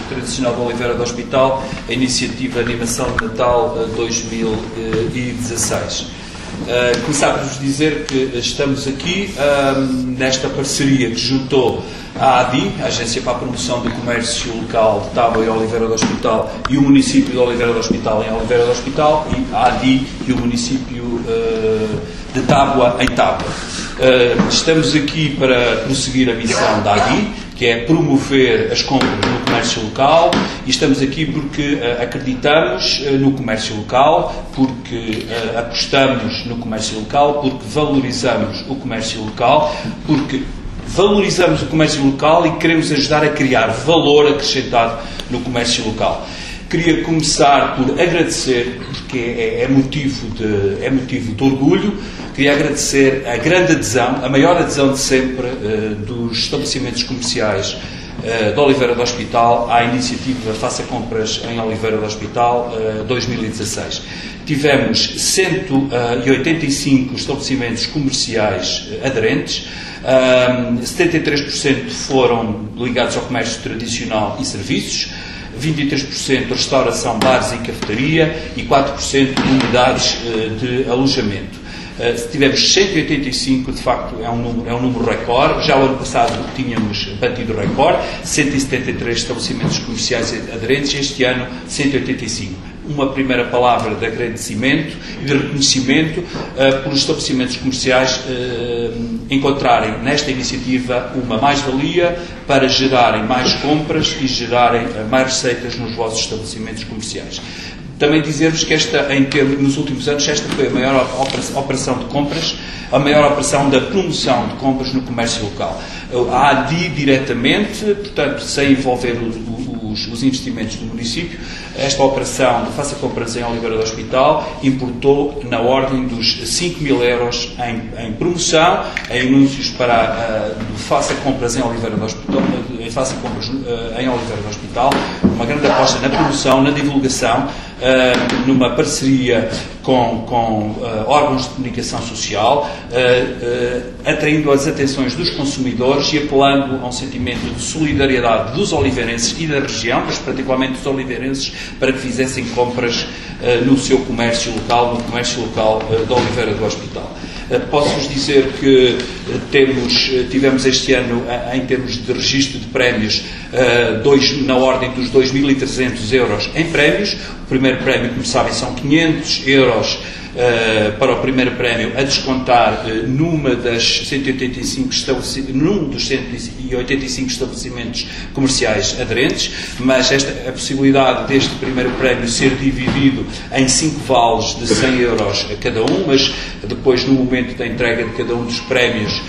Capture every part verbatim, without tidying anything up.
tradicional de Oliveira do Hospital, a iniciativa Animação de Natal dois mil e dezasseis. Uh, começar por vos dizer que estamos aqui uh, nesta parceria que juntou a ADI, a Agência para a Promoção do Comércio Local de Tábua e Oliveira do Hospital, e o município de Oliveira do Hospital em Oliveira do Hospital, e a ADI e o município uh, de Tábua em Tábua. Uh, estamos aqui para prosseguir a missão da ADI, que é promover as compras no comércio local, e estamos aqui porque uh, acreditamos uh, no comércio local, porque uh, apostamos no comércio local, porque valorizamos o comércio local, porque valorizamos o comércio local e queremos ajudar a criar valor acrescentado no comércio local. Queria começar por agradecer, porque é, é, motivo de, é motivo de orgulho, queria agradecer a grande adesão, a maior adesão de sempre uh, dos estabelecimentos comerciais uh, de Oliveira do Hospital à iniciativa Faça Compras em Oliveira do Hospital uh, dois mil e dezasseis. Tivemos cento e oitenta e cinco estabelecimentos comerciais uh, aderentes, uh, setenta e três por cento foram ligados ao comércio tradicional e serviços, vinte e três por cento restauração, bares e cafetaria e quatro por cento de unidades uh, de alojamento. Uh, se tivemos cento e oitenta e cinco, de facto é um número, é um número recorde. Já o ano passado tínhamos batido o recorde, cento e setenta e três estabelecimentos comerciais aderentes, este ano cento e oitenta e cinco. Uma primeira palavra de agradecimento e de reconhecimento uh, por os estabelecimentos comerciais uh, encontrarem nesta iniciativa uma mais-valia para gerarem mais compras e gerarem uh, mais receitas nos vossos estabelecimentos comerciais. Também dizer-vos que esta, em termos, nos últimos anos, esta foi a maior operação de compras, a maior operação da promoção de compras no comércio local. A ADI diretamente, portanto, sem envolver os, os investimentos do município, esta operação de Faça Compras em Oliveira do Hospital importou na ordem dos cinco mil euros em, em promoção, em anúncios para uh, Faça Compras em Oliveira do Hospital, uh, Faça Compras uh, em Oliveira do Hospital, uma grande aposta na promoção, na divulgação, uh, numa parceria com, com uh, órgãos de comunicação social, uh, uh, atraindo as atenções dos consumidores e apelando a um sentimento de solidariedade dos oliveirenses e da região, mas particularmente dos oliveirenses, para que fizessem compras uh, no seu comércio local, no comércio local uh, de Oliveira do Hospital. Uh, Posso-vos dizer que uh, temos, uh, tivemos este ano, uh, em termos de registro de prémios, uh, dois, na ordem dos dois mil e trezentos euros em prémios. O primeiro prémio, como sabem, são quinhentos euros uh, para o primeiro prémio, a descontar uh, numa das cento e oitenta e cinco num dos cento e oitenta e cinco estabelecimentos comerciais aderentes, mas esta, a possibilidade deste primeiro prémio ser dividido em cinco vales de cem euros a cada um, mas depois, no momento da entrega de cada um dos prémios,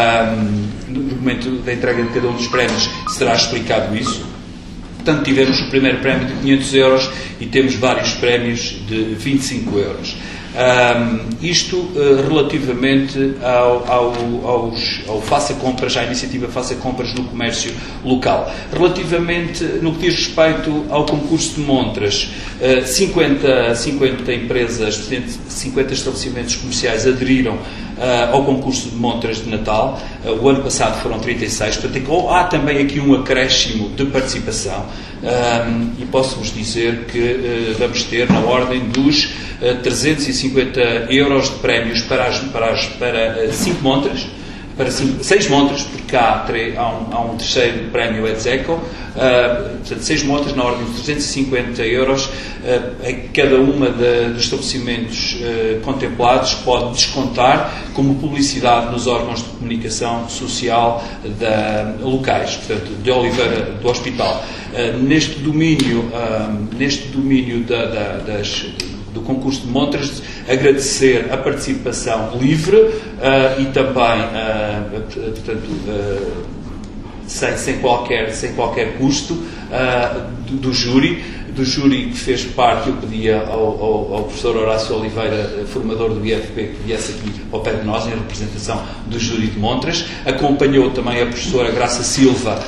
um, no momento da entrega de cada um dos prémios, será explicado isso. Portanto, tivemos o primeiro prémio de quinhentos euros e temos vários prémios de vinte e cinco euros. Um, isto uh, relativamente ao, ao, aos, ao Faça Compras, à iniciativa Faça Compras no comércio local. Relativamente, no que diz respeito ao concurso de montras, uh, cinquenta, cinquenta empresas, cinquenta estabelecimentos comerciais aderiram uh, ao concurso de montras de Natal. Uh, o ano passado foram trinta e seis, portanto, há também aqui um acréscimo de participação. Um, e posso-vos dizer que uh, vamos ter na ordem dos uh, trezentos e cinquenta euros de prémios para, as, para, as, para uh, cinco montras, para cinco, seis montras, porque há, há, um, há um terceiro prémio Edzeco, uh, portanto, seis montras na ordem de trezentos e cinquenta euros, uh, a cada uma de, dos estabelecimentos uh, contemplados pode descontar como publicidade nos órgãos de comunicação social da, locais, portanto, de Oliveira do Hospital. Uh, neste domínio, uh, neste domínio da, da, das, do concurso de montras, agradecer a participação livre uh, e também, uh, portanto, uh, sem, sem, qualquer, sem qualquer custo, uh, do, do júri, do júri que fez parte. Eu pedia ao, ao, ao professor Horácio Oliveira, formador do I F P, que viesse aqui ao pé de nós, em representação do júri de montras. Acompanhou também a professora Graça Silva,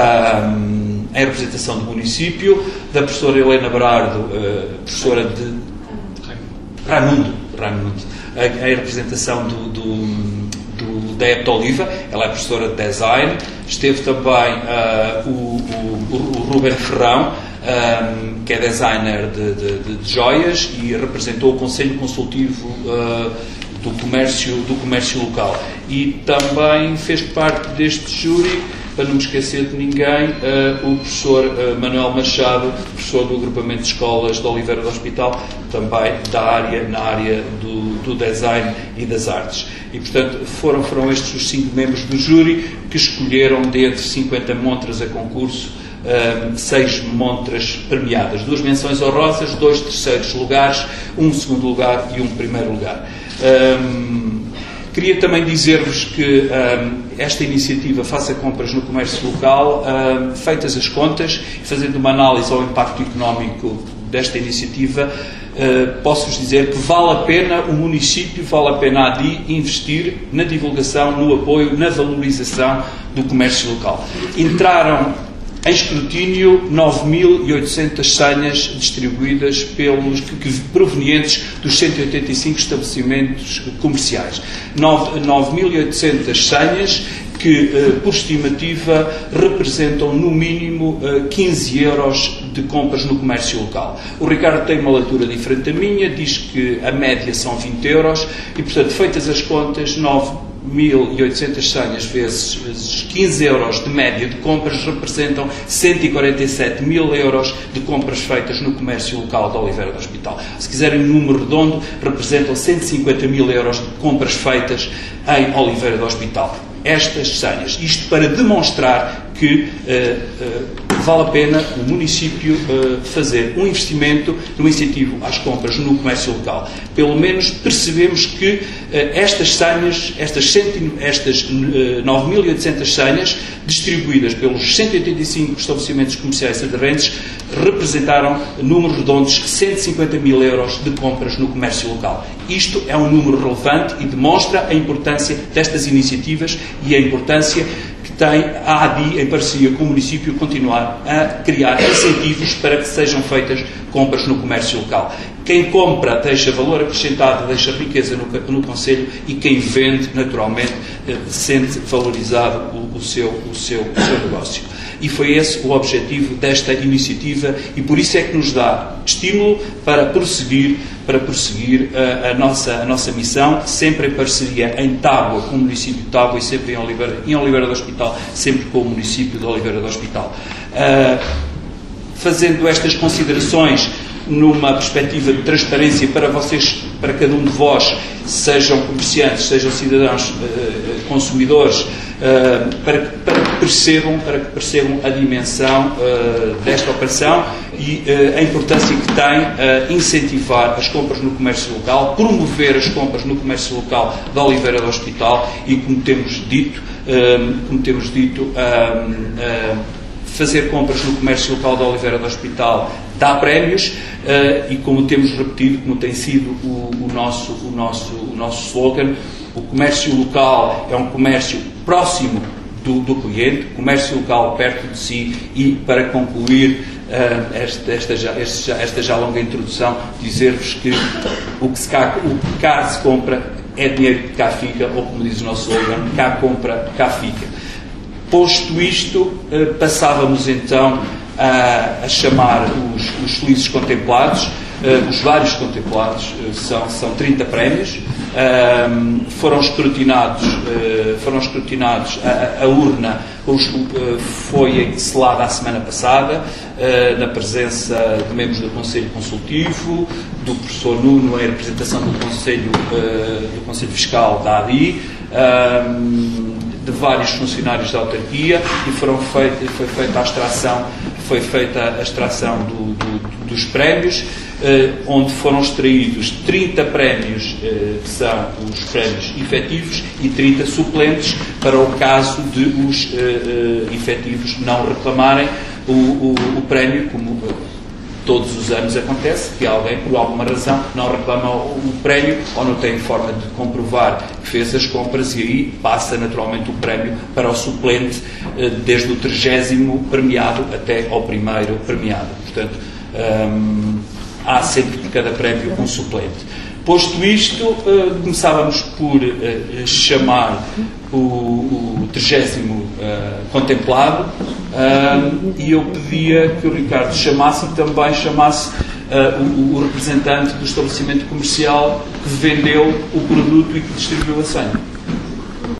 uh, em representação do município, da professora Helena Berardo, uh, professora de Raimundo, Raimundo, em representação do, do, do, da Epta Oliva. Ela é professora de design. Esteve também uh, o, o, o Ruben Ferrão, um, que é designer de, de, de joias e representou o Conselho Consultivo uh, do, comércio, do comércio local. E também fez parte deste júri, para não me esquecer de ninguém, uh, o professor uh, Manuel Machado, professor do agrupamento de escolas de Oliveira do Hospital, também da área, na área do, do design e das artes. E, portanto, foram, foram estes os cinco membros do júri que escolheram, dentre cinquenta montras a concurso, um, seis montras premiadas. Duas menções honrosas, dois terceiros lugares, um segundo lugar e um primeiro lugar. Um, Queria também dizer-vos que um, esta iniciativa Faça Compras no Comércio Local, um, feitas as contas, fazendo uma análise ao impacto económico desta iniciativa, uh, posso-vos dizer que vale a pena o município, vale a pena a ADI investir na divulgação, no apoio, na valorização do comércio local. Entraram em escrutínio nove mil e oitocentas senhas distribuídas pelos que, que, provenientes dos cento e oitenta e cinco estabelecimentos comerciais. nove mil e oitocentas senhas que, eh, por estimativa, representam no mínimo eh, quinze euros de compras no comércio local. O Ricardo tem uma leitura diferente da minha, diz que a média são vinte euros e, portanto, feitas as contas, nove mil e oitocentas senhas vezes, vezes quinze euros de média de compras representam cento e quarenta e sete mil euros de compras feitas no comércio local de Oliveira do Hospital. Se quiserem um número redondo, representam cento e cinquenta mil euros de compras feitas em Oliveira do Hospital. Estas senhas. Isto para demonstrar que uh, uh, vale a pena o município uh, fazer um investimento no incentivo às compras no comércio local. Pelo menos percebemos que uh, estas senhas, estas, cento, estas uh, nove mil e oitocentas senhas, distribuídas pelos cento e oitenta e cinco estabelecimentos comerciais aderentes, representaram números redondos de cento e cinquenta mil euros de compras no comércio local. Isto é um número relevante e demonstra a importância destas iniciativas e a importância que tem a ADI, em parceria com o município, continuar a criar incentivos para que sejam feitas compras no comércio local. Quem compra deixa valor acrescentado, deixa riqueza no, no Conselho e quem vende, naturalmente, sente valorizado o, o, seu, o, seu, o seu negócio. E foi esse o objetivo desta iniciativa e por isso é que nos dá estímulo para prosseguir, para prosseguir a, a, nossa, a nossa missão, sempre em parceria em Tábua com o município de Tábua e sempre em Oliveira, em Oliveira do Hospital, sempre com o município de Oliveira do Hospital. Uh, fazendo estas considerações numa perspectiva de transparência para vocês, para cada um de vós, sejam comerciantes, sejam cidadãos, uh, consumidores, uh, para, que, para que percebam, para que percebam a dimensão uh, desta operação e uh, a importância que tem uh, incentivar as compras no comércio local, promover as compras no comércio local da Oliveira do Hospital e, como temos dito, uh, como temos dito, uh, uh, fazer compras no comércio local da Oliveira do Hospital dá prémios uh, e, como temos repetido, como tem sido o, o, nosso, o, nosso, o nosso slogan, o comércio local é um comércio próximo do, do cliente, comércio local perto de si e, para concluir uh, esta, esta, já, esta, esta já longa introdução, dizer-vos que o que, se cá, o que cá se compra é dinheiro que cá fica, ou como diz o nosso slogan, cá compra, cá fica. Posto isto, uh, passávamos então a, a chamar os, os felizes contemplados. Uh, os vários contemplados uh, são, são trinta prémios, uh, foram escrutinados, uh, foram escrutinados a, a urna os, uh, foi selada a semana passada, uh, na presença de membros do Conselho Consultivo, do professor Nuno, em representação do Conselho, uh, do Conselho Fiscal da A D I, uh, de vários funcionários da autarquia, e foram feita, foi feita a extração, foi feita a extração do, do, dos prémios, eh, onde foram extraídos trinta prémios, eh, que são os prémios efetivos, e trinta suplentes, para o caso de os eh, eh, efetivos não reclamarem o, o, o prémio, como todos os anos acontece, que alguém, por alguma razão, não reclama o prémio ou não tem forma de comprovar que fez as compras, e aí passa naturalmente o prémio para o suplente, desde o trigésimo premiado até ao primeiro premiado. Portanto, hum, há sempre por cada prémio um suplente. Posto isto, uh, começávamos por uh, chamar o, o trigésimo uh, contemplado, uh, e eu pedia que o Ricardo chamasse e também chamasse uh, o, o representante do estabelecimento comercial que vendeu o produto e que distribuiu a senha.